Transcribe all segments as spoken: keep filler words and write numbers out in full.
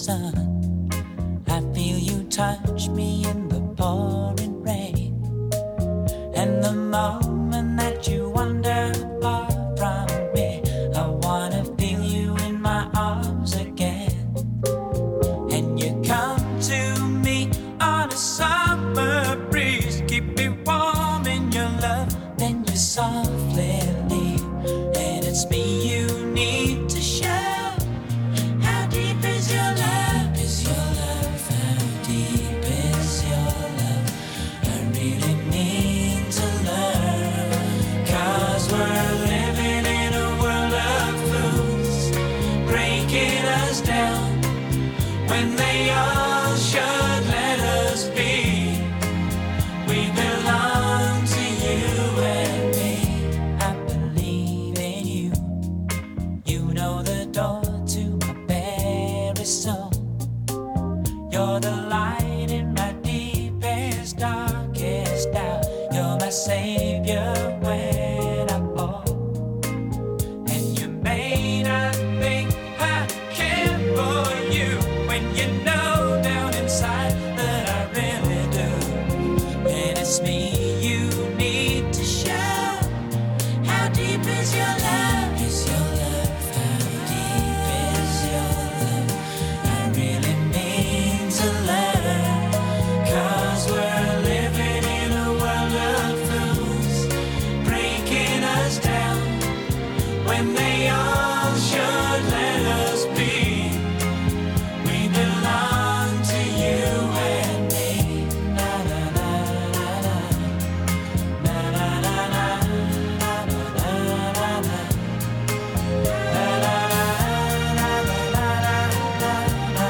sun. I feel you touch me in the pouring rain. And the moment that you wander far from me, I wanna feel you in my arms again. And you come to me on a summer breeze, keep me warm in your love, then you softly leave. And it's me you need to show. How deep is your love? Is your love? How deep is your love? I really need to learn. 'Cause we're living in a world of fools, breaking us down when they all should let us be. We belong to you and me. I believe in you. You know the door to my very soul. You're the light in my deepest, darkest doubt. You're my savior when I fall. And you made I think I care for you, when you know down inside that I really do. And it's me you need to show. How deep is your love? Is your love? How deep is your love? I really need to learn. 'Cause we're living in a world of fools, breaking us down when they all should let us be. We belong to you and me. Na na na na na. Na na na na. Na na na na na. Na na na na na na.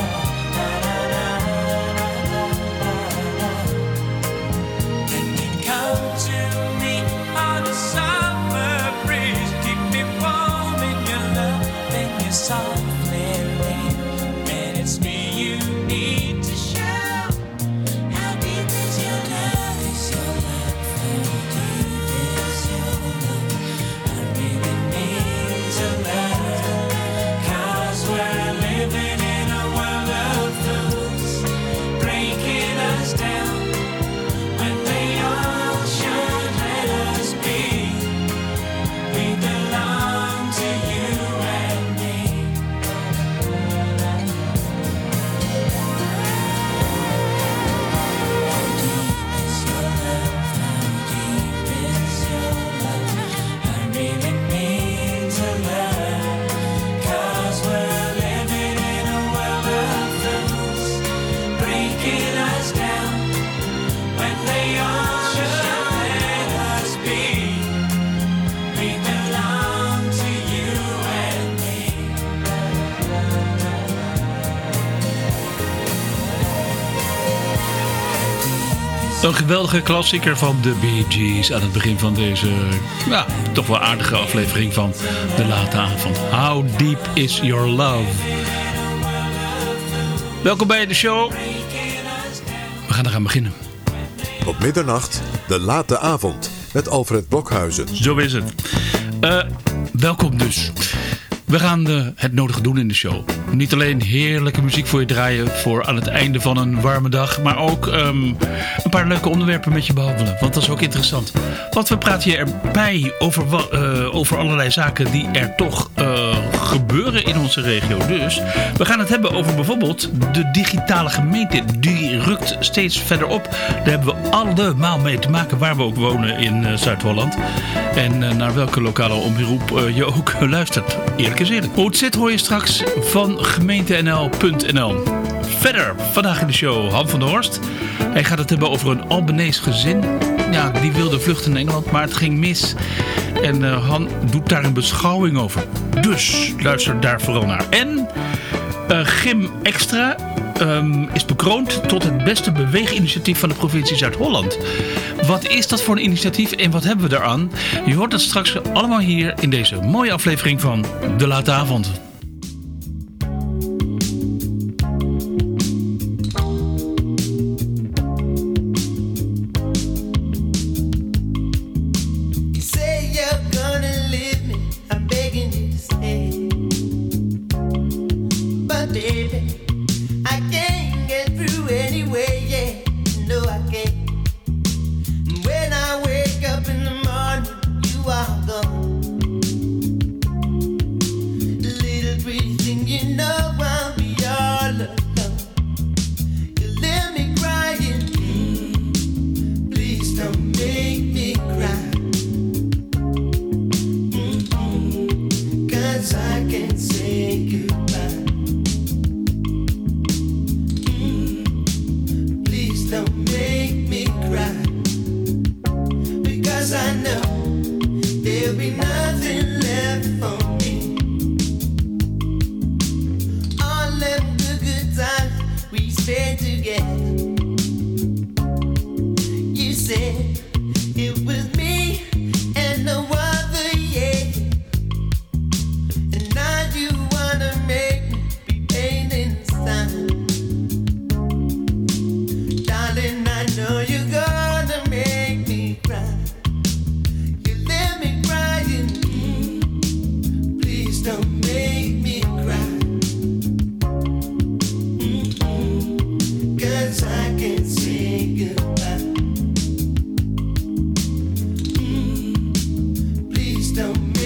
And you come to me on a summer breeze, keep me warm in your love, then you softly leave. And it's me you need to show. How deep is your love? Is your love? How deep is your love? I really need to learn. 'Cause we're living in a world of fools, breaking us down when they all should let us be. We belong to you and me. How deep is your love? How deep is your love? I really need to learn. 'Cause we're living in a world of fools, breaking us down when they all should let us be. We belong to you and me. Een geweldige klassieker van de Bee Gees aan het begin van deze, ja, toch wel aardige aflevering van De Late Avond. How Deep Is Your Love? Welkom bij de show. We gaan eraan beginnen. Op middernacht, De Late Avond, met Alfred Blokhuizen. Zo is het. Uh, welkom dus. We gaan uh, het nodige doen in de show. Niet alleen heerlijke muziek voor je draaien voor aan het einde van een warme dag, maar ook um, een paar leuke onderwerpen met je behandelen. Want dat is ook interessant. Want we praten hier erbij over, uh, over allerlei zaken die er toch uh, gebeuren in onze regio. Dus we gaan het hebben over bijvoorbeeld de digitale gemeente. Die rukt steeds verder op. Daar hebben we allemaal mee te maken waar we ook wonen in uh, Zuid-Holland. En uh, naar welke lokale omroep uh, je ook luistert. Eerlijk is eerlijk. Hoe het zit hoor je straks van gemeente n l punt n l. Verder, vandaag in de show Han van der Horst. Hij gaat het hebben over een Albanese gezin. Ja, die wilde vluchten in Engeland, maar het ging mis. En uh, Han doet daar een beschouwing over. Dus luister daar vooral naar. En uh, Gym Extra um, is bekroond tot het beste beweeginitiatief van de provincie Zuid-Holland. Wat is dat voor een initiatief en wat hebben we daaraan? Je hoort het straks allemaal hier in deze mooie aflevering van De Late Avond. Baby,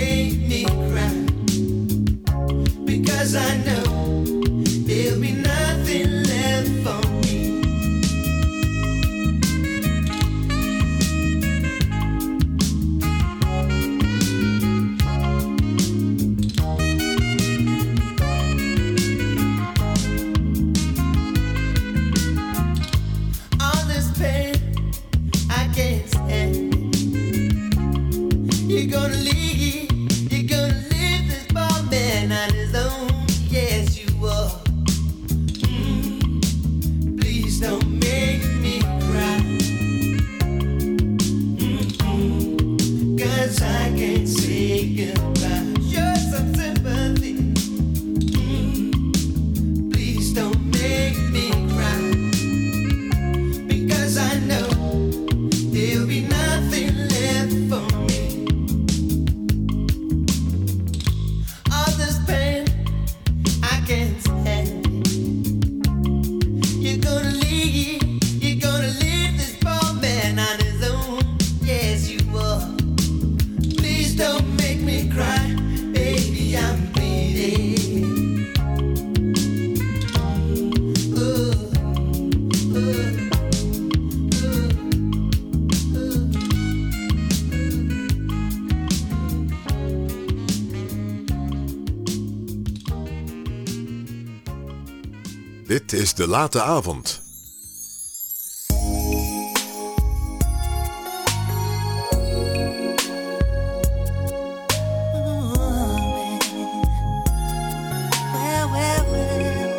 make me cry, because I know there'll be nothing left for me. All this pain I can't stand. You're gonna leave, you're gonna leave this poor man on his own. Yes, you are. Mm. Please don't make me cry. Mm-mm. 'Cause I can't say goodbye. Show some sympathy. Mm. Please don't make me cry. Because I know there'll be nothing left for me. All this pain I can't stand. You're gonna leave, you're gonna leave this poor man on his own. Yes, you are. Please don't make me cry, baby, I'm bleeding. Ooh, ooh, ooh, ooh. Dit is De Late Avond. Well, well, well.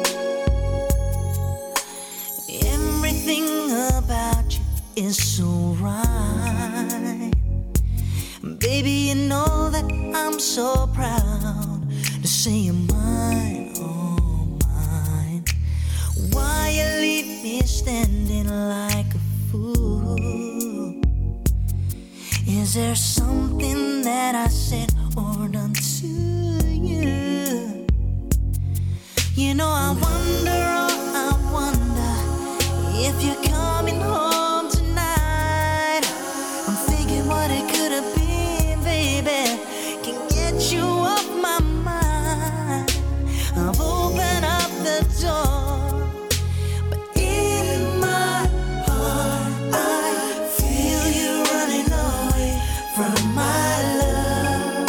Everything about you is so right. Baby, you know that I'm so proud to say you're mine, oh mine. Why you leave me standing like a fool? Is there something that I said or done to you? You know I wonder, oh I wonder if you're coming home tonight. I'm thinking what it could have been, baby. Can get you off my mind. I've opened up the door, but in my heart I feel you running away from my love.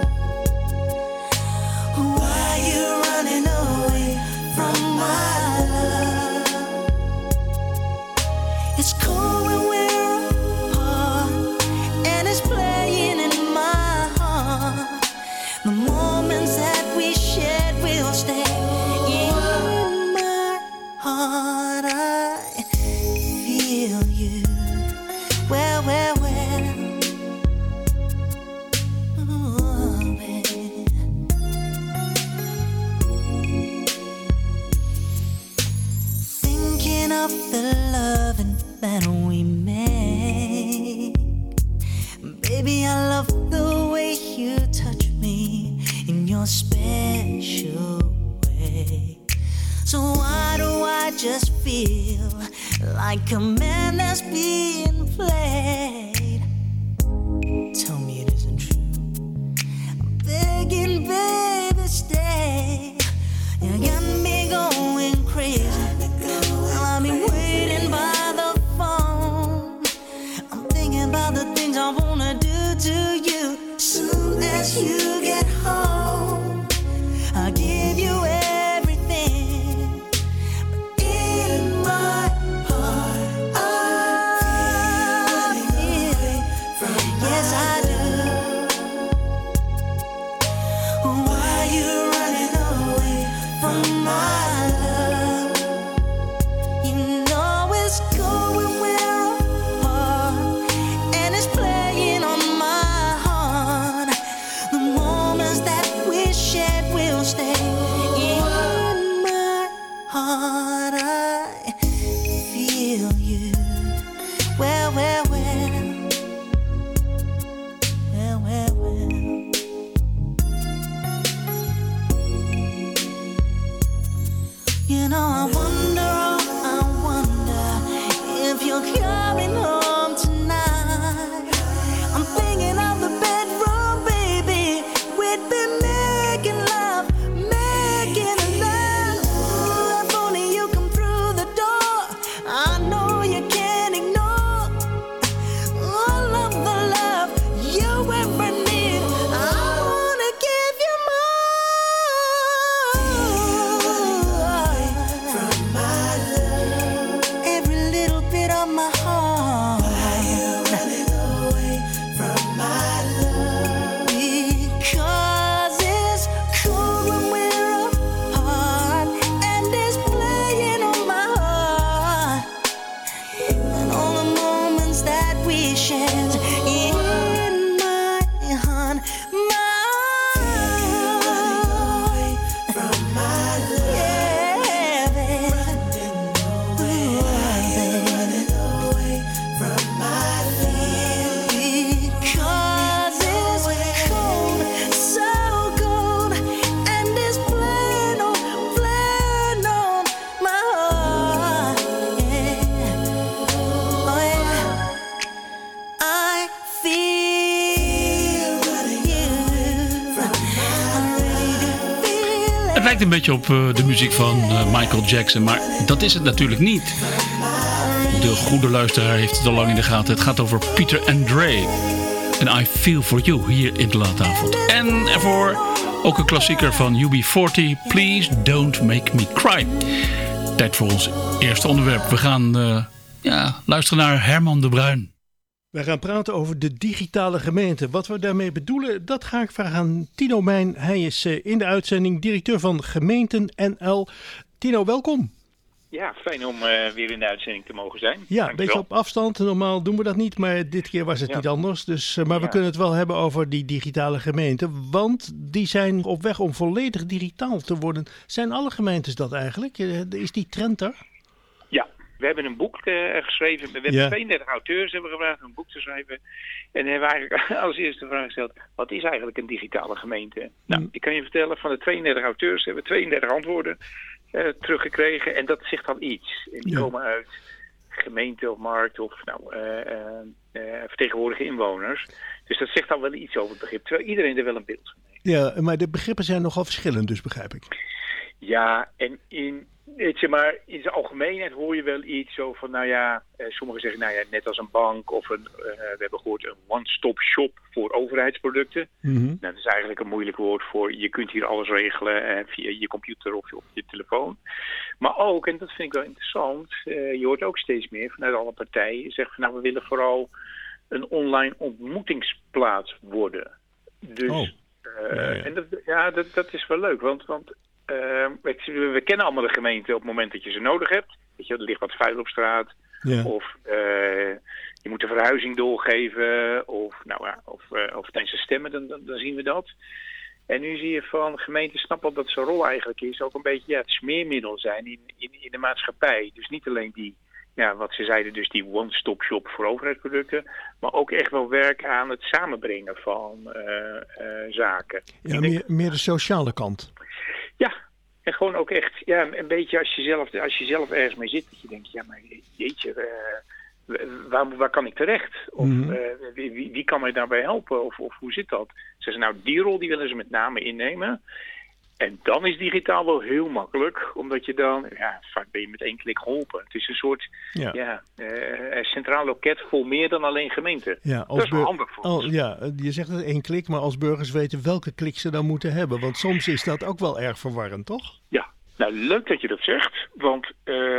Why you running away from my love? It's cold when we're apart, and it's playing in my heart. The moments that we shared will stay in my heart. I feel you. Well, well, well. Oh, baby. Thinking of the loving that we made. Baby, I love the way you touch me in your special way. So why do I just feel like a man that's being played? Tell me it isn't true. I'm begging, baby, stay. You got me going crazy. I'll be waiting by the phone. I'm thinking about the things I wanna do to you. Soon as you get home, I'll give you everything. But in my heart, I feel, yes I do. Why you running away from my love? You know it's cold when we're apart, and it's playing on my heart. The moments that we shared will stay in my heart. I feel you. Well, well, well. Well, well, well. You know I wonder, oh I wonder if you're coming home tonight. I'm thinking of the bedroom, baby. lijkt een beetje op uh, de muziek van uh, Michael Jackson, maar dat is het natuurlijk niet. De goede luisteraar heeft het al lang in de gaten. Het gaat over Peter Andre en I Feel For You hier in de Late Avond. En ervoor ook een klassieker van U B veertig, Please Don't Make Me Cry. Tijd voor ons eerste onderwerp. We gaan uh, ja, luisteren naar Herman de Bruin. Wij gaan praten over de digitale gemeente. Wat we daarmee bedoelen, dat ga ik vragen aan Tino Mijn. Hij is in de uitzending directeur van Gemeenten N L. Tino, welkom. Ja, fijn om uh, weer in de uitzending te mogen zijn. Ja, een beetje op afstand. Normaal doen we dat niet, maar dit keer was het ja. niet anders. Dus, uh, maar ja. we kunnen het wel hebben over die digitale gemeenten. Want die zijn op weg om volledig digitaal te worden. Zijn alle gemeentes dat eigenlijk? Is die trend er? Ja. We hebben een boek uh, geschreven. We hebben ja. tweeëndertig auteurs hebben gevraagd om een boek te schrijven. En hebben we eigenlijk als eerste vraag gesteld: wat is eigenlijk een digitale gemeente? Mm. Nou, ik kan je vertellen, van de tweeëndertig auteurs hebben we tweeëndertig antwoorden uh, teruggekregen. En dat zegt al iets. En die ja. komen uit gemeente of markt of nou, uh, uh, uh, vertegenwoordige inwoners. Dus dat zegt al wel iets over het begrip. Terwijl iedereen er wel een beeld van heeft. Ja, maar de begrippen zijn nogal verschillend, dus begrijp ik. Ja, en in... Weet je, maar in zijn algemeenheid hoor je wel iets zo van, nou ja, eh, sommigen zeggen, nou ja, net als een bank of een, uh, we hebben gehoord een one-stop shop voor overheidsproducten. Mm-hmm. Nou, dat is eigenlijk een moeilijk woord voor, je kunt hier alles regelen uh, via je computer of je, of je telefoon. Maar ook, en dat vind ik wel interessant, uh, je hoort ook steeds meer vanuit alle partijen, zeggen van, nou, we willen vooral een online ontmoetingsplaats worden. Dus, oh. uh, ja, ja. En dat, ja, dat, dat is wel leuk, want... want Uh, we, we kennen allemaal de gemeente op het moment dat je ze nodig hebt. Weet je, er ligt wat vuil op straat. Ja. Of uh, je moet de verhuizing doorgeven. Of, nou, ja, of, uh, of tijdens de stemmen, dan, dan, dan zien we dat. En nu zie je van gemeenten snappen dat zijn rol eigenlijk is ook een beetje ja, het smeermiddel zijn in, in, in de maatschappij. Dus niet alleen die, ja, wat ze zeiden, dus die one-stop shop voor overheidsproducten. Maar ook echt wel werken aan het samenbrengen van uh, uh, zaken. Ja, meer, meer de sociale kant. Ja, en gewoon ook echt, ja, een beetje als je zelf, als je zelf ergens mee zit, dat je denkt, ja, maar jeetje, uh, waar, waar kan ik terecht? Of mm-hmm. uh, wie, wie kan mij daarbij helpen? Of, of hoe zit dat? Zeggen ze, nou, die rol die willen ze met name innemen. En dan is digitaal wel heel makkelijk, omdat je dan, ja, vaak ben je met één klik geholpen. Het is een soort, ja, ja uh, centraal loket vol meer dan alleen gemeente. Ja, als dat is wel bur- handig voor ons. Oh, ja, je zegt het één klik, maar als burgers weten welke klik ze dan moeten hebben. Want soms is dat ook wel erg verwarrend, toch? Ja, nou leuk dat je dat zegt, want uh,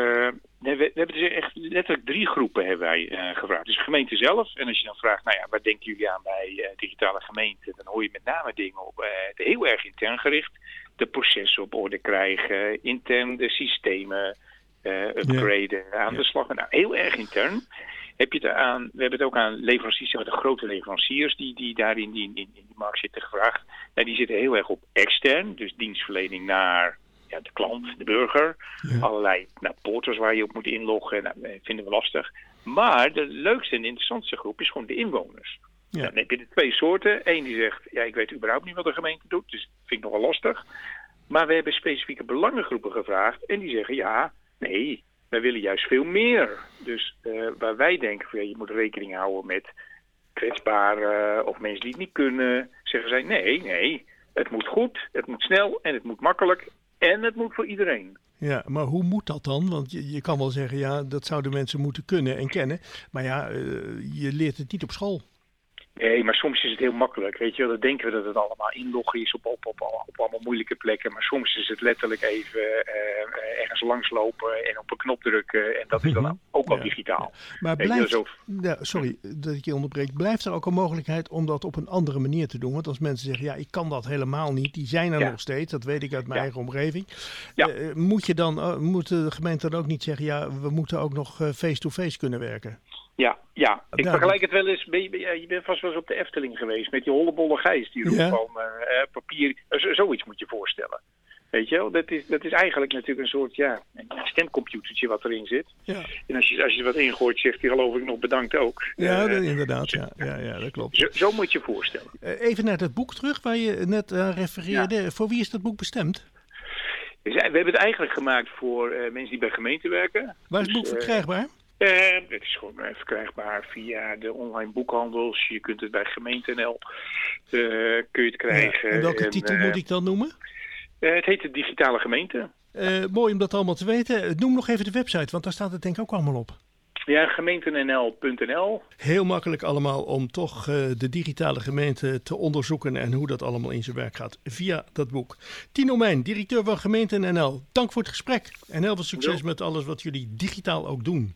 we, we hebben dus echt letterlijk drie groepen hebben wij uh, gevraagd. Dus de gemeente zelf, en als je dan vraagt, nou ja, waar denken jullie aan bij uh, digitale gemeenten? Dan hoor je met name dingen op, uh, heel erg intern gericht. De processen op orde krijgen, intern de systemen uh, upgraden, ja. aan de slag. Nou, heel erg intern. Heb je het aan, we hebben het ook aan leveranciers, de grote leveranciers die, die daar in die, in, in die markt zitten gevraagd. Nou, die zitten heel erg op extern, dus dienstverlening naar ja, de klant, de burger. Ja. Allerlei nou, portals waar je op moet inloggen, nou, vinden we lastig. Maar de leukste en interessantste groep is gewoon de inwoners. Ja. Dan heb je de twee soorten. Eén die zegt, ja, ik weet überhaupt niet wat de gemeente doet, dus dat vind ik nogal lastig. Maar we hebben specifieke belangengroepen gevraagd en die zeggen, ja, nee, wij willen juist veel meer. Dus uh, waar wij denken, van, ja, je moet rekening houden met kwetsbaren of mensen die het niet kunnen, zeggen zij, nee, nee, het moet goed, het moet snel en het moet makkelijk en het moet voor iedereen. Ja, maar hoe moet dat dan? Want je, je kan wel zeggen, ja, dat zouden mensen moeten kunnen en kennen. Maar ja, uh, je leert het niet op school. Nee, maar soms is het heel makkelijk. Weet je wel, dan denken we dat het allemaal inloggen is op, op, op, op allemaal moeilijke plekken. Maar soms is het letterlijk even uh, ergens langslopen en op een knop drukken. En dat is dan ook al ja, digitaal. Ja. Maar blijft, zo... ja, sorry dat ik je onderbreek. Blijft er ook een mogelijkheid om dat op een andere manier te doen? Want als mensen zeggen, ja, ik kan dat helemaal niet. Die zijn er ja. nog steeds. Dat weet ik uit mijn ja. eigen omgeving. Ja. Uh, moet je dan, uh, moet de gemeente dan ook niet zeggen, ja, we moeten ook nog uh, face-to-face kunnen werken? Ja, ja. Ik ja, vergelijk het wel eens. Je, je bent vast wel eens op de Efteling geweest met die hollebolle gijs die roept ja. van uh, papier. Uh, zoiets moet je voorstellen. Weet je wel? Dat is, dat is eigenlijk natuurlijk een soort ja, een stemcomputertje wat erin zit. Ja. En als je, als je er wat ingooit, zegt hij geloof ik nog bedankt ook. Ja, uh, inderdaad. Ja, ja, ja, dat klopt. Zo, zo moet je je voorstellen. Uh, even naar dat boek terug waar je net aan uh, refereerde. Ja. Voor wie is dat boek bestemd? We hebben het eigenlijk gemaakt voor uh, mensen die bij gemeenten werken. Waar is het boek dus, verkrijgbaar? Uh, Uh, het is gewoon uh, verkrijgbaar via de online boekhandels. Je kunt het bij Gemeente N L uh, kun je het krijgen. Ja, en welke en, titel uh, moet ik dan noemen? Uh, het heet de Digitale Gemeente. Uh, mooi om dat allemaal te weten. Noem nog even de website, want daar staat het denk ik ook allemaal op. Ja, gemeentenl punt n l. Heel makkelijk allemaal om toch uh, de digitale gemeente te onderzoeken en hoe dat allemaal in zijn werk gaat via dat boek. Tino Mijn, directeur van Gemeenten N L. Dank voor het gesprek en heel veel succes ja. met alles wat jullie digitaal ook doen.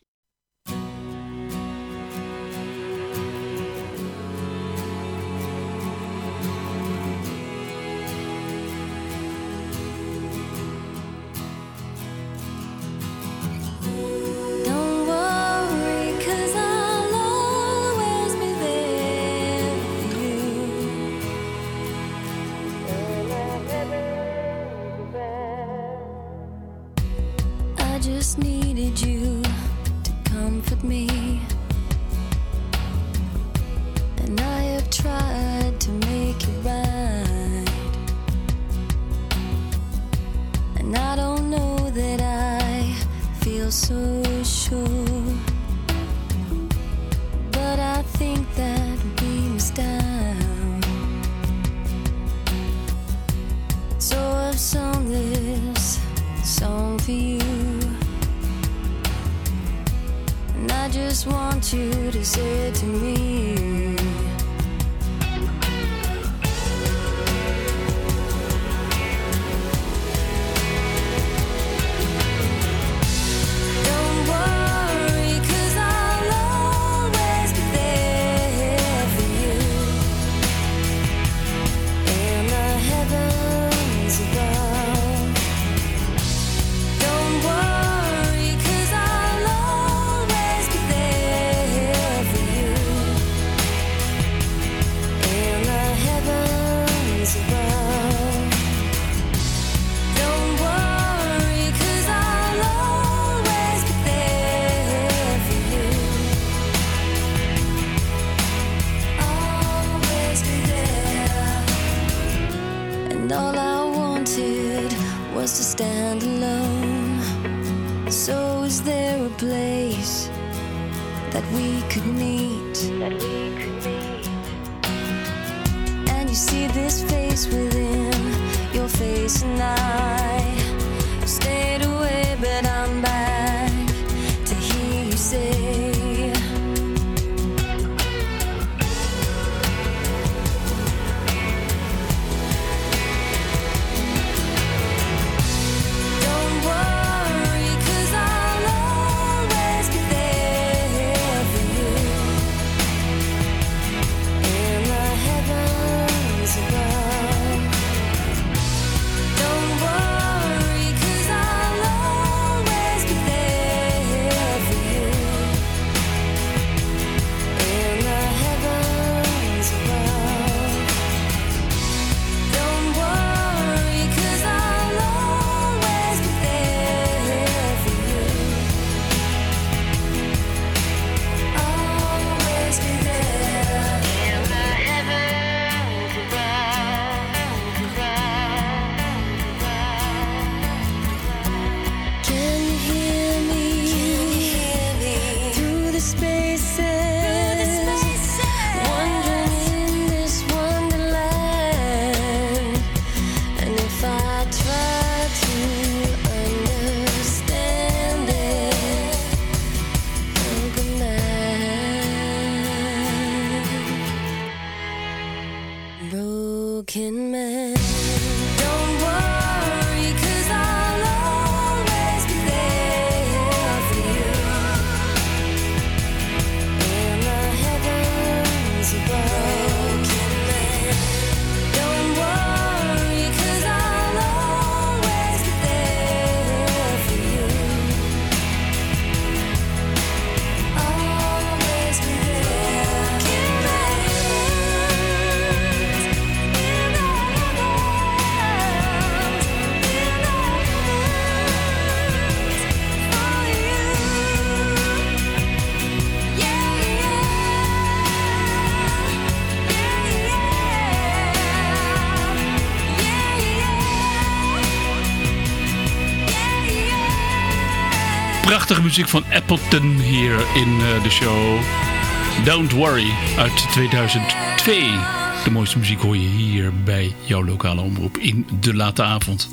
Prachtige muziek van Appleton hier in uh, de show. Don't Worry uit tweeduizend twee. De mooiste muziek hoor je hier bij jouw lokale omroep in de late avond.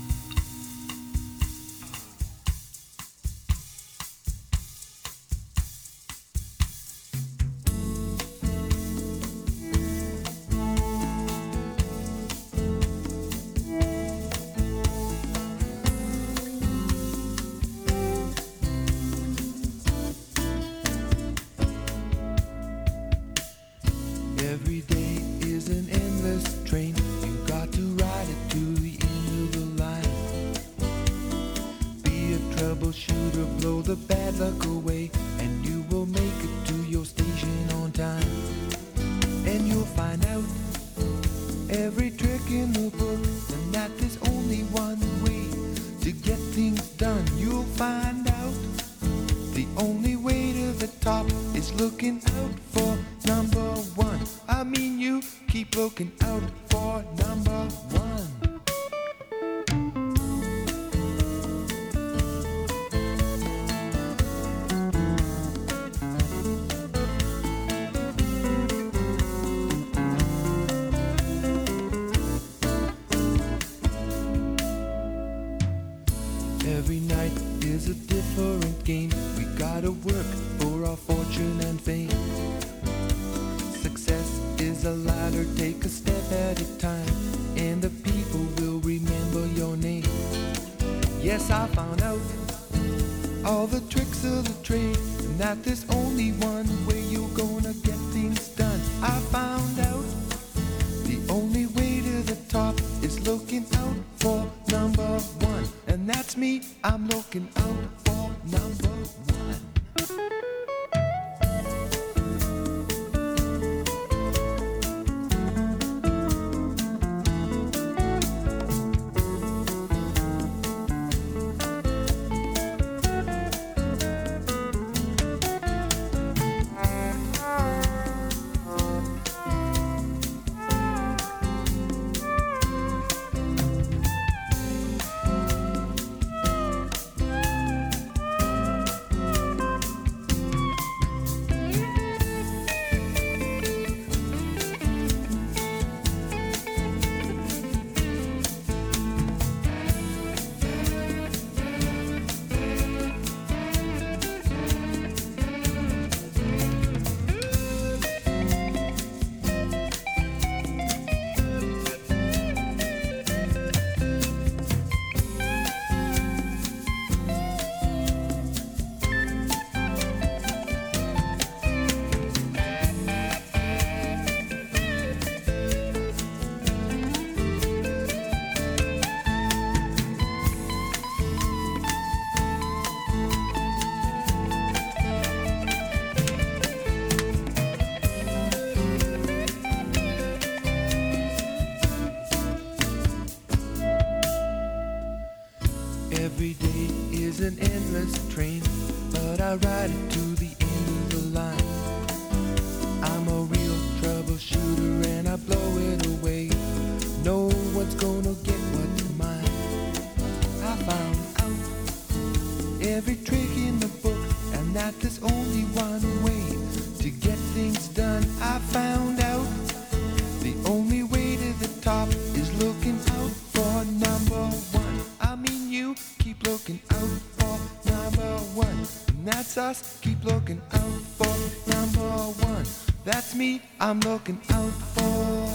I'm looking out for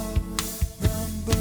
number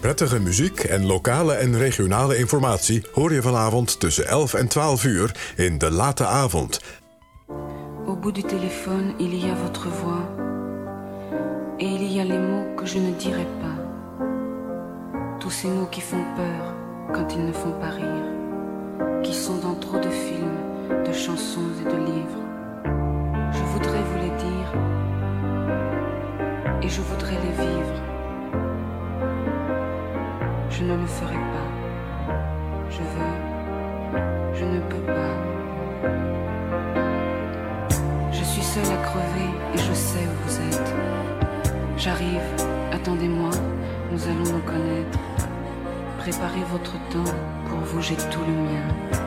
Prettige muziek en lokale en regionale informatie hoor je vanavond tussen elf en twaalf uur in De Late Avond. Au bout du téléphone, il y a votre voix. Et il y a les mots que je ne dirai pas. Tous ces mots qui font peur quand ils ne font pas rire. Qui sont dans trop de films, de chansons et de livres. Je voudrais vous les dire. Et je voudrais les vivre. Je ne le ferai pas. Je veux. Je ne peux pas. Je suis seule à crever et je sais où vous êtes. J'arrive, attendez-moi, nous allons nous connaître. Préparez votre temps, pour vous j'ai tout le mien.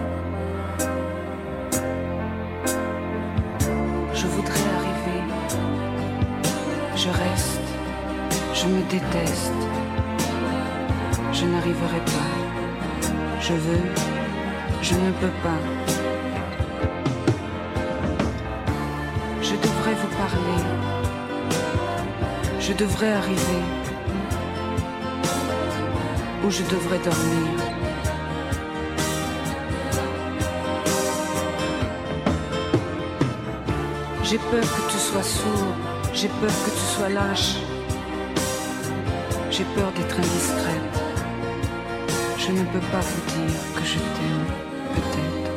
Je voudrais arriver. Je reste. Je me déteste. Je n'arriverai pas. Je veux. Je ne peux pas. Je devrais vous parler. Je devrais arriver. Ou je devrais dormir. J'ai peur que tu sois sourd. J'ai peur que tu sois lâche. J'ai peur d'être indiscrète. Je ne peux pas vous dire que je t'aime, peut-être.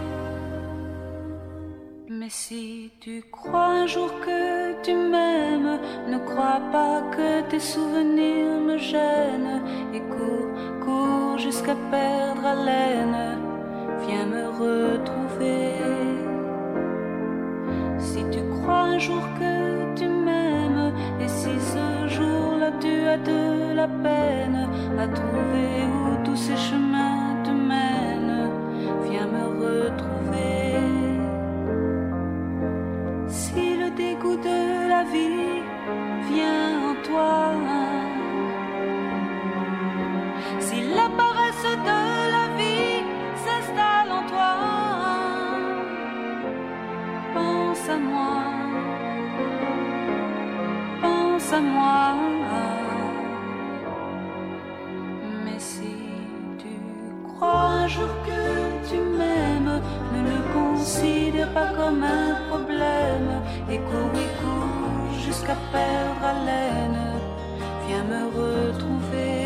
Mais si tu crois un jour que tu m'aimes, ne crois pas que tes souvenirs me gênent. Et cours, cours jusqu'à perdre haleine. Viens me retrouver. Si tu crois un jour que tu m'aimes, et si ce jour-là tu as de la peine à trouver où tous ces chemins te mènent, viens me retrouver. Si le dégoût de la vie vient en toi, si la paresse de la vie s'installe en toi, pense à moi, pense à moi. Mais si tu crois un jour que tu m'aimes, ne le considère pas comme un problème. Et cours et cours jusqu'à perdre haleine. Viens me retrouver.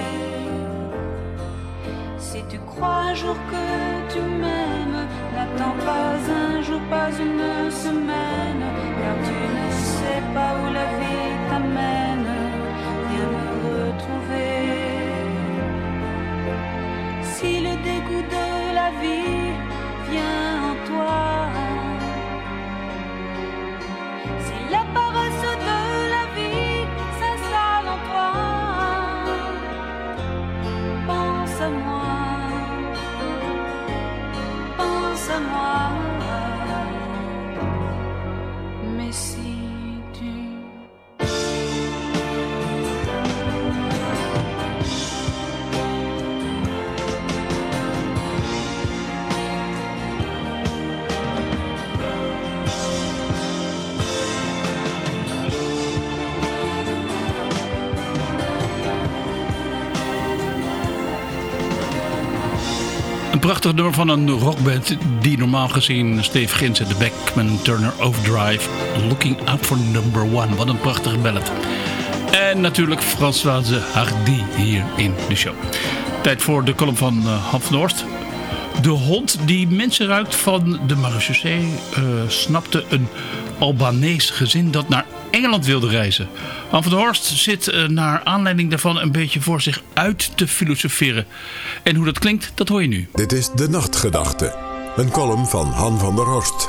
Si tu crois un jour que tu m'aimes, n'attends pas un jour, pas une semaine, car tu ne sais pas où la vie t'amène. Viens me retrouver. Si le dégoût de la vie vient en toi, si la paresse de la vie s'installe en toi, pense à moi, pense à moi. Mais si tu Een prachtig nummer van een rockband die normaal gezien Steve Gins en de Beckman Turner Overdrive. Looking Out for Number One. Wat een prachtige ballad. En natuurlijk Françoise Hardy hier in de show. Tijd voor de column van uh, Han van der Horst. De hond die mensen ruikt van de marechaussee uh, snapte een Albanees gezin dat naar Engeland wilde reizen. Han van der Horst zit uh, naar aanleiding daarvan een beetje voor zich uit te filosoferen. En hoe dat klinkt, dat hoor je nu. Dit is De Nachtgedachte, een column van Han van der Horst.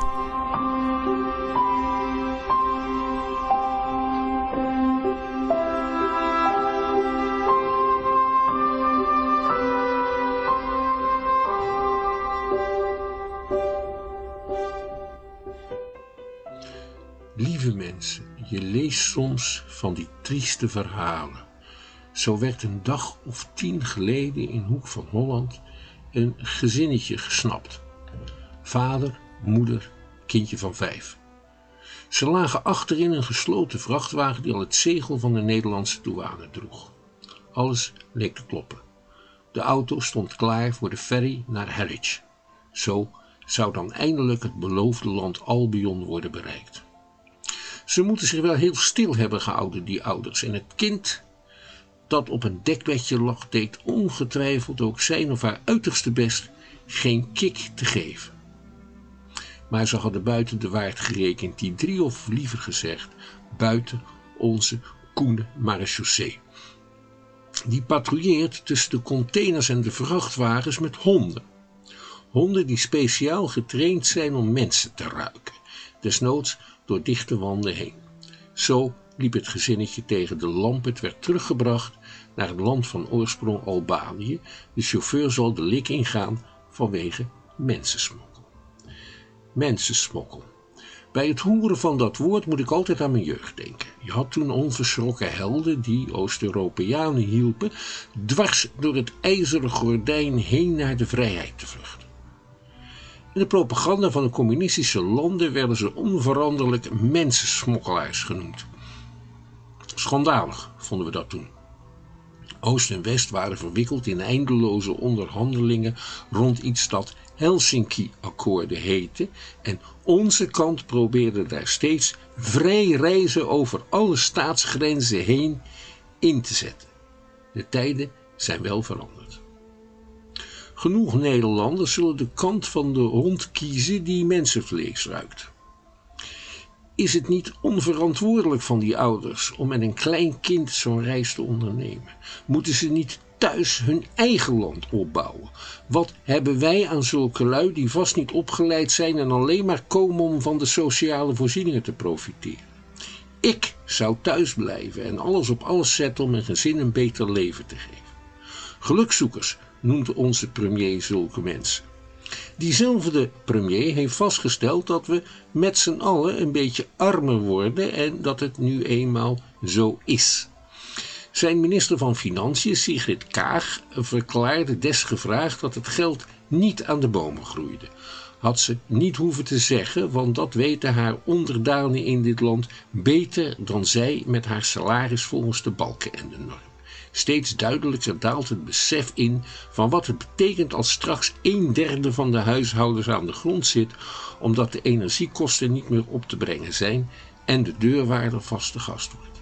Lieve mensen, je leest soms van die trieste verhalen. Zo werd een dag of tien geleden in Hoek van Holland een gezinnetje gesnapt. Vader, moeder, kindje van vijf. Ze lagen achterin een gesloten vrachtwagen die al het zegel van de Nederlandse douane droeg. Alles leek te kloppen. De auto stond klaar voor de ferry naar Harwich. Zo zou dan eindelijk het beloofde land Albion worden bereikt. Ze moeten zich wel heel stil hebben gehouden, die ouders. En het kind dat op een dekbedje lag, deed ongetwijfeld ook zijn of haar uiterste best geen kick te geven. Maar ze hadden buiten de waard gerekend, die drie of liever gezegd, buiten onze koene marechaussee. Die patrouilleert tussen de containers en de vrachtwagens met honden. Honden die speciaal getraind zijn om mensen te ruiken, desnoods door dichte wanden heen. Zo liep het gezinnetje tegen de lamp. Het werd teruggebracht naar het land van oorsprong Albanië. De chauffeur zal de lik ingaan vanwege mensensmokkel. Mensensmokkel. Bij het horen van dat woord moet ik altijd aan mijn jeugd denken. Je had toen onverschrokken helden die Oost-Europeanen hielpen dwars door het ijzeren gordijn heen naar de vrijheid te vluchten. In de propaganda van de communistische landen werden ze onveranderlijk mensensmokkelaars genoemd. Schandalig vonden we dat toen. Oost en West waren verwikkeld in eindeloze onderhandelingen rond iets dat Helsinki-akkoorden heette en onze kant probeerde daar steeds vrij reizen over alle staatsgrenzen heen in te zetten. De tijden zijn wel veranderd. Genoeg Nederlanders zullen de kant van de hond kiezen die mensenvlees ruikt. Is het niet onverantwoordelijk van die ouders om met een klein kind zo'n reis te ondernemen? Moeten ze niet thuis hun eigen land opbouwen? Wat hebben wij aan zulke lui die vast niet opgeleid zijn en alleen maar komen om van de sociale voorzieningen te profiteren? Ik zou thuis blijven en alles op alles zetten om mijn gezin een beter leven te geven. Gelukzoekers noemt onze premier zulke mensen. Diezelfde premier heeft vastgesteld dat we met z'n allen een beetje armer worden en dat het nu eenmaal zo is. Zijn minister van Financiën, Sigrid Kaag, verklaarde desgevraagd dat het geld niet aan de bomen groeide. Had ze niet hoeven te zeggen, want dat weten haar onderdanen in dit land beter dan zij met haar salaris volgens de balken en de norm. Steeds duidelijker daalt het besef in van wat het betekent als straks een derde van de huishoudens aan de grond zit, omdat de energiekosten niet meer op te brengen zijn en de deurwaarder vaste gast wordt.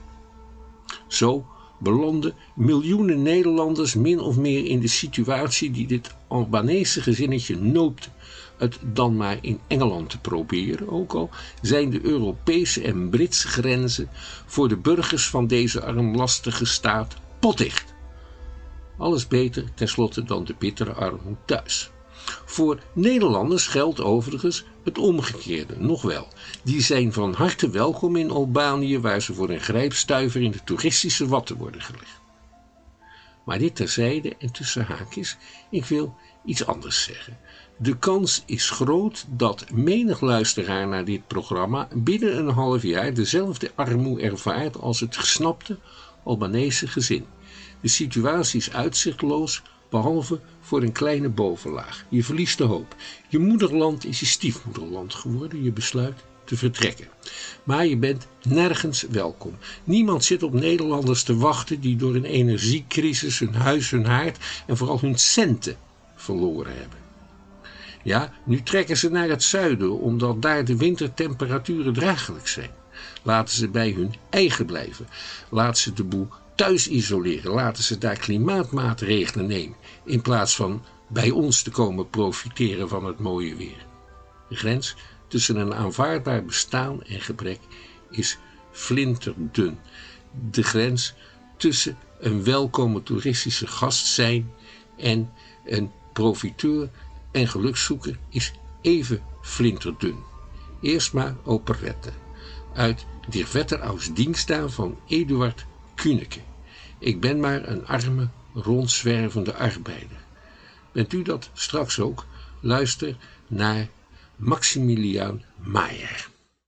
Zo belanden miljoenen Nederlanders min of meer in de situatie die dit Albanese gezinnetje noopt het dan maar in Engeland te proberen, ook al zijn de Europese en Britse grenzen voor de burgers van deze armlastige staat potdicht. Alles beter tenslotte dan de bittere armoede thuis. Voor Nederlanders geldt overigens het omgekeerde, nog wel. Die zijn van harte welkom in Albanië, waar ze voor een grijpstuiver in de toeristische watten worden gelegd. Maar dit terzijde en tussen haakjes, ik wil iets anders zeggen. De kans is groot dat menig luisteraar naar dit programma binnen een half jaar dezelfde armoede ervaart als het gesnapte Albanese gezin. De situatie is uitzichtloos, behalve voor een kleine bovenlaag. Je verliest de hoop. Je moederland is je stiefmoederland geworden. Je besluit te vertrekken. Maar je bent nergens welkom. Niemand zit op Nederlanders te wachten die door een energiecrisis hun huis, hun haard en vooral hun centen verloren hebben. Ja, nu trekken ze naar het zuiden, omdat daar de wintertemperaturen draaglijk zijn. Laten ze bij hun eigen blijven. Laten ze de boel thuis isoleren. Laten ze daar klimaatmaatregelen nemen, in plaats van bij ons te komen profiteren van het mooie weer. De grens tussen een aanvaardbaar bestaan en gebrek is flinterdun. De grens tussen een welkome toeristische gast zijn en een profiteur en gelukszoeker is even flinterdun. Eerst maar operette uit Der Vetter aus Diensta van Eduard Kuhneke. Ik ben maar een arme, rondzwervende arbeider. Bent u dat straks ook? Luister naar Maximilian Mayer.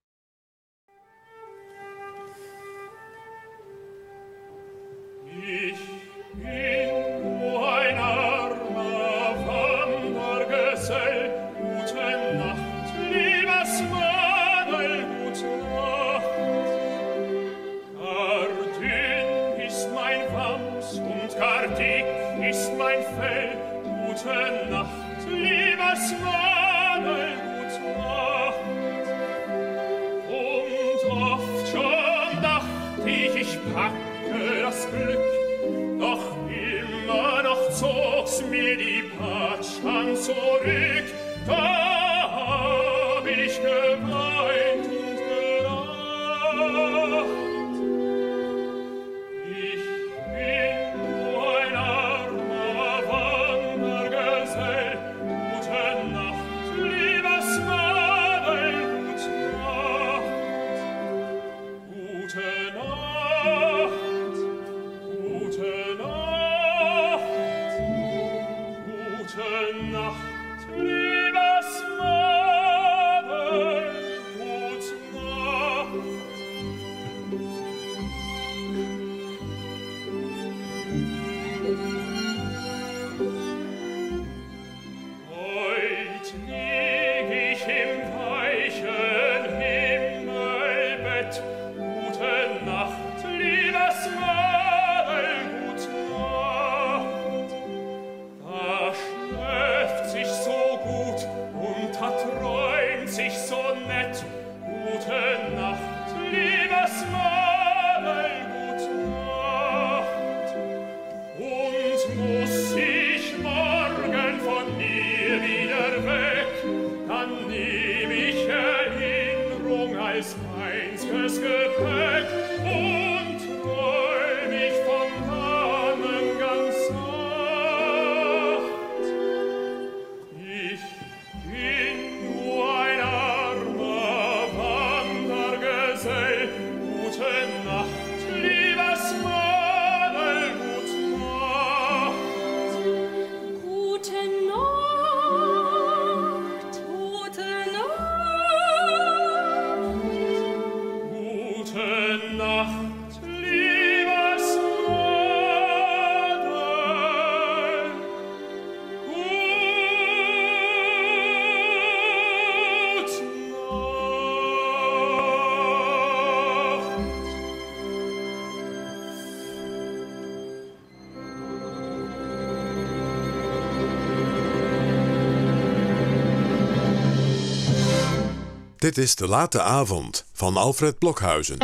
Ich bin nur ein armer Wandergesell. Gute Nacht, liebes Mädel, gute Nacht. Gar dünn ist mein Wams und aber dick ist mein Fell. Gute Nacht, liebes Madel, gute Nacht. Und oft schon dacht ich, ich packe das Glück, doch immer noch zog's mir die Patschan zurück. Da hab ich geweint und gelacht. Ich bin nur ein armer Wandergesell. Gute Nacht, liebes Madel, gute Nacht. Gute Nacht, gute Nacht, gute Nacht, liebes Madel, gute Nacht. Heut lieg ich im weichen Himmelbett. Gute Nacht, liebes Madel, gute Nacht. Da schläft sich so gut und da träumt sich so nett. Gute Nacht, liebes Madel, gute Nacht. Und muss ich morgen von dir wieder weg, dann nehm ich Erinnerung als einziges Gepäck und träum ich von Namen ganz sacht. Ich bin nur ein armer Wandergesell. Gute Nacht, liebes Madel, gute Nacht. Gute Nacht, gute Nacht. Gute Nacht, liebes Madel, gut Dit is De Late Avond van Alfred Blokhuizen.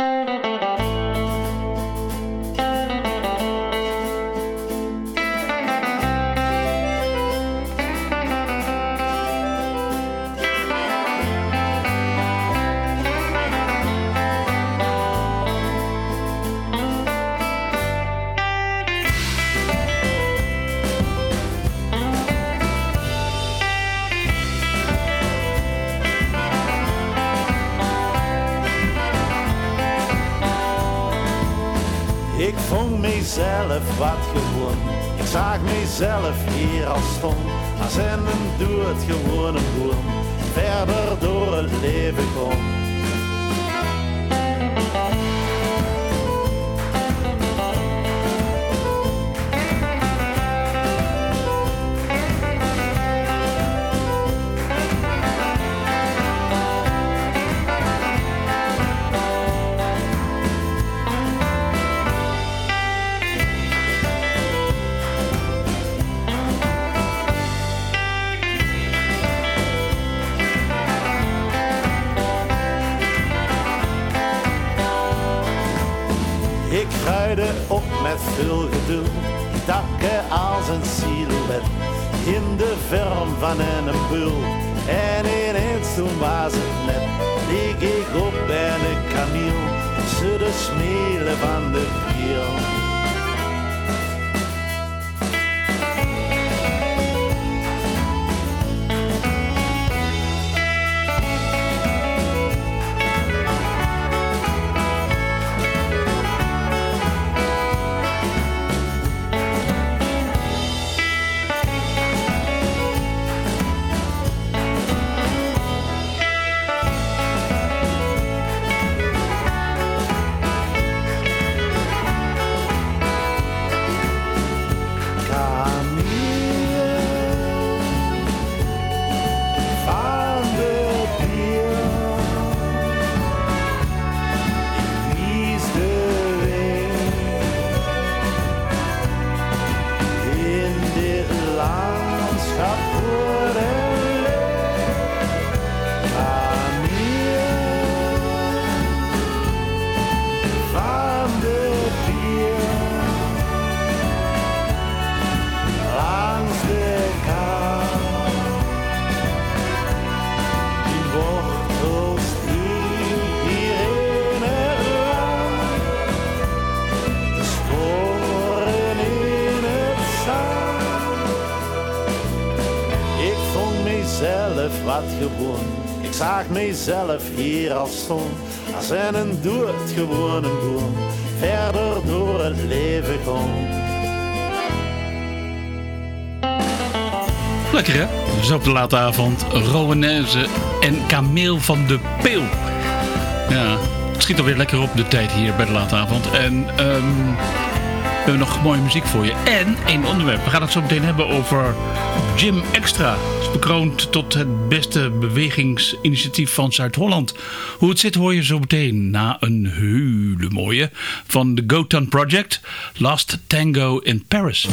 Ik vond mezelf wat gewoon. Ik zag mezelf hier als stond. Als en een dood gewone boer. Verder door het leven kon. Ik gruide op met veel geduld, takken als een silhouet in de vorm van een bul. En ineens toen was het net, liep ik op bij een kamiel, tussen de smelen van de wiel. dat gewoon. Ik zag mijzelf hier als stond, als een doodgewone boom, verder door het leven kon. Lekker hè? Dus op de late avond Rowanese en Kameel van de Peel. Ja, het schiet alweer lekker op de tijd hier bij de late avond. En um, we hebben nog mooie muziek voor je. En één onderwerp. We gaan het zo meteen hebben over Gym Extra. Het is bekroond tot het beste bewegingsinitiatief van Zuid-Holland. Hoe het zit hoor je zo meteen na een hele mooie van de Gotan Project. Last Tango in Paris.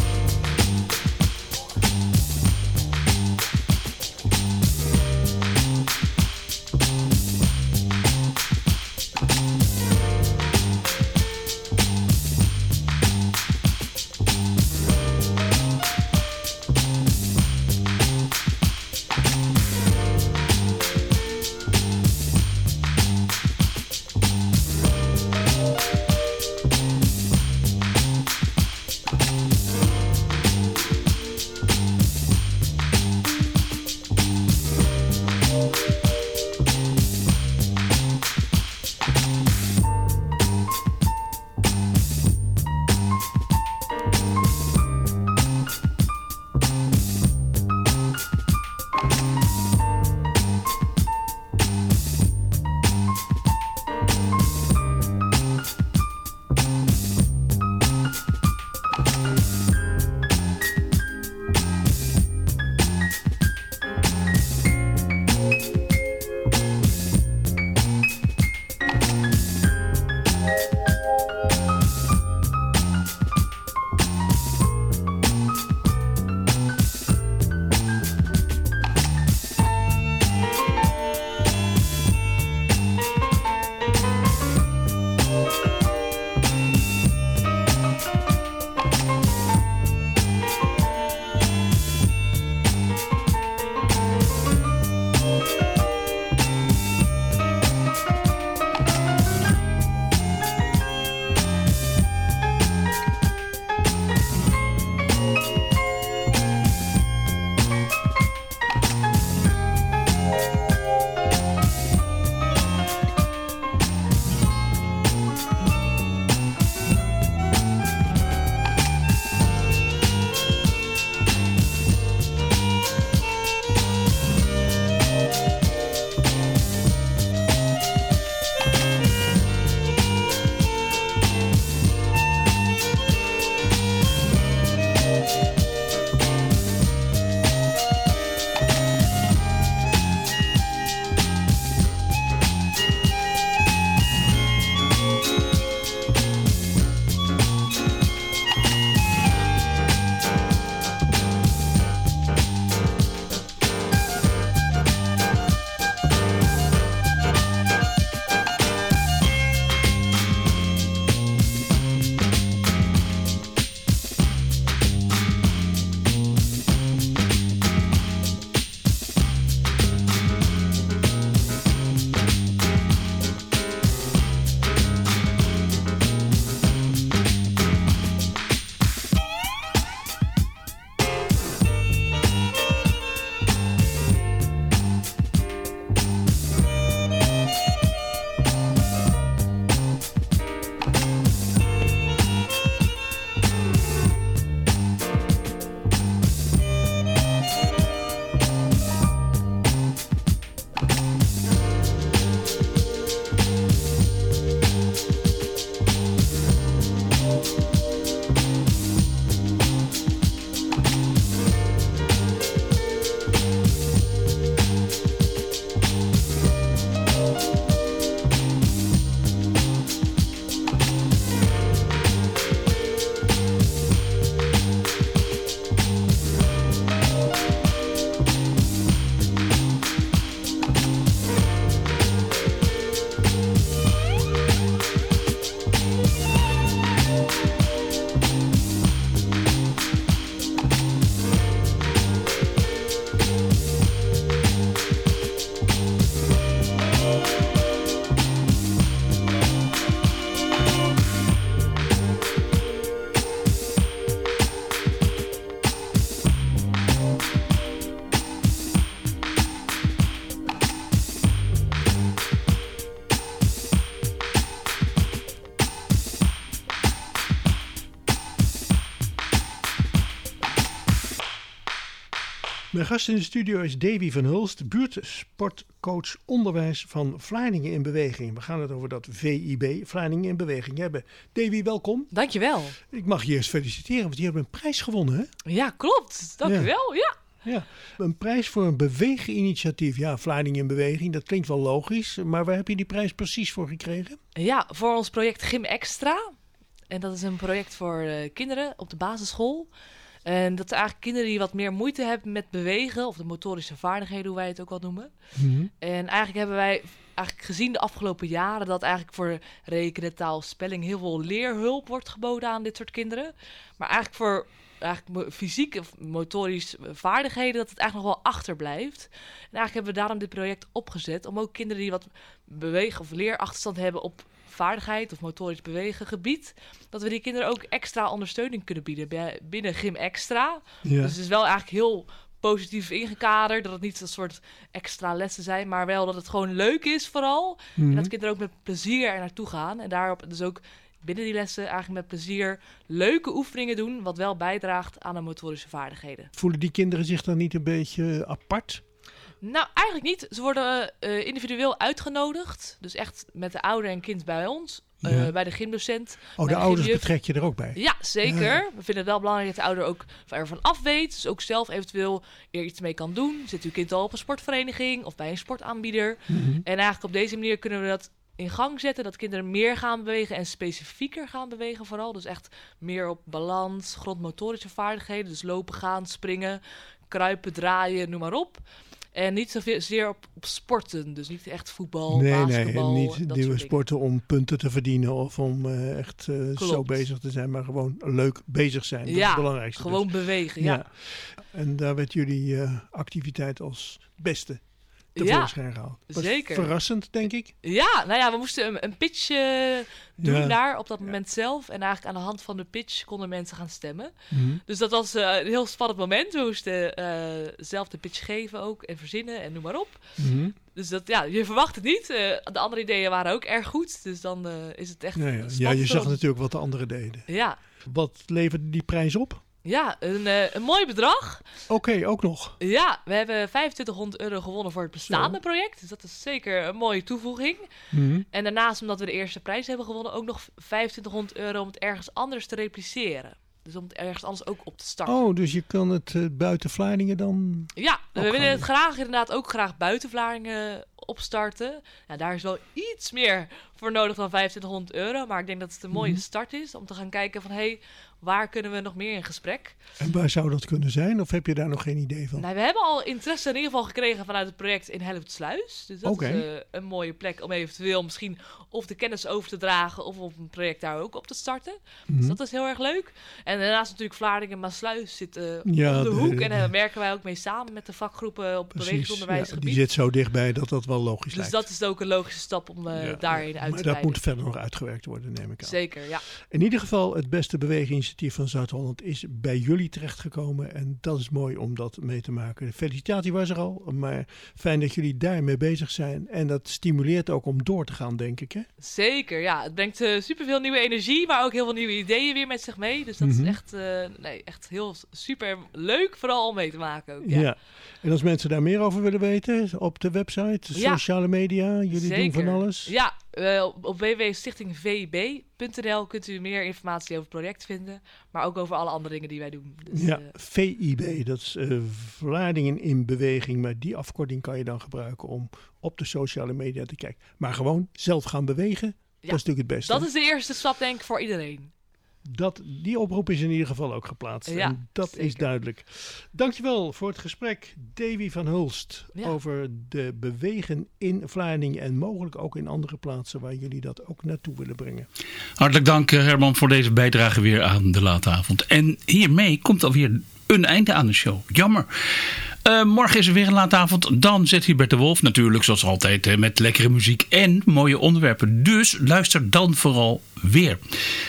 Mijn gast in de studio is Davy van Hulst, buurtsportcoach onderwijs van Vlaardingen in Beweging. We gaan het over dat V I B, Vlaardingen in Beweging, hebben. Davy, welkom. Dankjewel. Ik mag je eerst feliciteren, want je hebt een prijs gewonnen, hè? Ja, klopt. Dankjewel, ja. ja. Ja, een prijs voor een beweeginitiatief. Ja, Vlaardingen in Beweging, dat klinkt wel logisch. Maar waar heb je die prijs precies voor gekregen? Ja, voor ons project Gym Extra. En dat is een project voor uh, kinderen op de basisschool. En dat zijn eigenlijk kinderen die wat meer moeite hebben met bewegen, of de motorische vaardigheden, hoe wij het ook wel noemen. Mm-hmm. En eigenlijk hebben wij eigenlijk gezien de afgelopen jaren dat eigenlijk voor rekenen, taal, spelling heel veel leerhulp wordt geboden aan dit soort kinderen. Maar eigenlijk voor eigenlijk fysieke of motorische vaardigheden, dat het eigenlijk nog wel achterblijft. En eigenlijk hebben we daarom dit project opgezet om ook kinderen die wat bewegen of leerachterstand hebben op vaardigheid of motorisch bewegen gebied, dat we die kinderen ook extra ondersteuning kunnen bieden bij, binnen Gym Extra. Ja. Dus het is wel eigenlijk heel positief ingekaderd, dat het niet een soort extra lessen zijn, maar wel dat het gewoon leuk is vooral. Mm-hmm. En dat kinderen ook met plezier er naartoe gaan. En daarop dus ook binnen die lessen eigenlijk met plezier leuke oefeningen doen, wat wel bijdraagt aan de motorische vaardigheden. Voelen die kinderen zich dan niet een beetje apart? Nou, eigenlijk niet. Ze worden uh, individueel uitgenodigd. Dus echt met de ouder en kind bij ons. Uh, ja. Bij de gymdocent. Oh, de, de ouders gymjuf. Betrek je er ook bij? Ja, zeker. Ja. We vinden het wel belangrijk dat de ouder ook ervan af weet. Dus ook zelf eventueel er iets mee kan doen. Zit uw kind al op een sportvereniging of bij een sportaanbieder. Mm-hmm. En eigenlijk op deze manier kunnen we dat in gang zetten. Dat kinderen meer gaan bewegen en specifieker gaan bewegen vooral. Dus echt meer op balans, grondmotorische vaardigheden. Dus lopen, gaan, springen, kruipen, draaien, noem maar op. En niet zozeer op, op sporten. Dus niet echt voetbal, nee, basketbal. Nee, niet nieuwe sporten om punten te verdienen of om uh, echt uh, zo bezig te zijn. Maar gewoon leuk bezig zijn. Dat ja, is het belangrijkste. Gewoon dus. bewegen, ja. ja. En daar werd jullie uh, activiteit als beste tevoorschijn ja, gehaald. Was zeker. Verrassend, denk ik. Ja, nou ja, we moesten een, een pitch uh, doen ja. daar op dat moment ja. zelf. En eigenlijk aan de hand van de pitch konden mensen gaan stemmen. Mm-hmm. Dus dat was uh, een heel spannend moment. We moesten uh, zelf de pitch geven ook en verzinnen en noem maar op. Mm-hmm. Dus dat, ja, je verwacht het niet. Uh, de andere ideeën waren ook erg goed. Dus dan uh, is het echt ja, ja. ja, je zag natuurlijk wat de anderen deden. Ja. Wat leverde die prijs op? Ja, een, uh, een mooi bedrag. Oké, okay, ook nog. Ja, we hebben vijfentwintighonderd euro gewonnen voor het bestaande Zo. project. Dus dat is zeker een mooie toevoeging. Mm-hmm. En daarnaast, omdat we de eerste prijs hebben gewonnen, ook nog vijfentwintighonderd euro om het ergens anders te repliceren. Dus om het ergens anders ook op te starten. Oh, dus je kan het uh, buiten Vlaardingen dan... Ja, we willen het graag inderdaad ook graag buiten Vlaardingen opstarten. Ja, daar is wel iets meer voor nodig dan vijfentwintighonderd euro. Maar ik denk dat het een mooie mm-hmm. start is om te gaan kijken van... Hey, waar kunnen we nog meer in gesprek? En waar zou dat kunnen zijn? Of heb je daar nog geen idee van? Nou, we hebben al interesse in ieder geval gekregen vanuit het project in Hellevoetsluis. Dus dat okay. is uh, een mooie plek om eventueel misschien of de kennis over te dragen... of op een project daar ook op te starten. Mm-hmm. Dus dat is heel erg leuk. En daarnaast natuurlijk Vlaardingen en Maasluis zitten uh, ja, op de, de hoek. En daar werken wij ook mee samen met de vakgroepen op bewegingsonderwijsgebied. Ja, die zit zo dichtbij dat dat wel logisch dus lijkt. Dus dat is ook een logische stap om uh, ja, daarin ja, uit te Maar leiden. dat moet verder nog uitgewerkt worden, neem ik aan. Zeker, ja. In ieder geval, het beste beweginitiatief van Zuid-Holland is bij jullie terechtgekomen. En dat is mooi om dat mee te maken. De felicitatie was er al, maar fijn dat jullie daarmee bezig zijn. En dat stimuleert ook om door te gaan, denk ik, hè? Zeker, ja. Het brengt uh, superveel nieuwe energie, maar ook heel veel nieuwe ideeën weer met zich mee. Dus dat mm-hmm. is echt, uh, nee, echt heel super leuk, vooral om mee te maken ook. Ja. ja. En als mensen daar meer over willen weten, op de website, ja. sociale media, jullie Zeker. doen van alles. Ja, uh, op w w w punt stichting v i b punt n l kunt u meer informatie over het project vinden, maar ook over alle andere dingen die wij doen. Dus, ja, uh, V I B, dat is uh, Vlaardingen in Beweging, maar die afkorting kan je dan gebruiken om op de sociale media te kijken. Maar gewoon zelf gaan bewegen, ja, dat is natuurlijk het beste. Dat is de eerste stap, denk ik, voor iedereen. Dat, die oproep is in ieder geval ook geplaatst. Ja, en dat zeker. is duidelijk. Dankjewel voor het gesprek, Davy van Hulst, ja. over de bewegen in Vlaardingen en mogelijk ook in andere plaatsen waar jullie dat ook naartoe willen brengen. Hartelijk dank, Herman, voor deze bijdrage weer aan de late avond. En hiermee komt alweer een einde aan de show. Jammer. Uh, morgen is er weer een late avond. Dan zit Hubert de Wolf natuurlijk, zoals altijd, hè, met lekkere muziek en mooie onderwerpen. Dus luister dan vooral weer.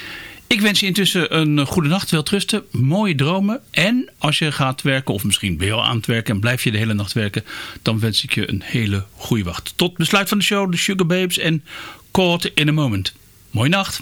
Ik wens je intussen een goede nacht, wel rusten, mooie dromen. En als je gaat werken, of misschien ben je al aan het werken en blijf je de hele nacht werken, dan wens ik je een hele goede wacht. Tot besluit van de show, de Sugar Babes en Caught in a Moment. Mooie nacht.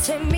to me.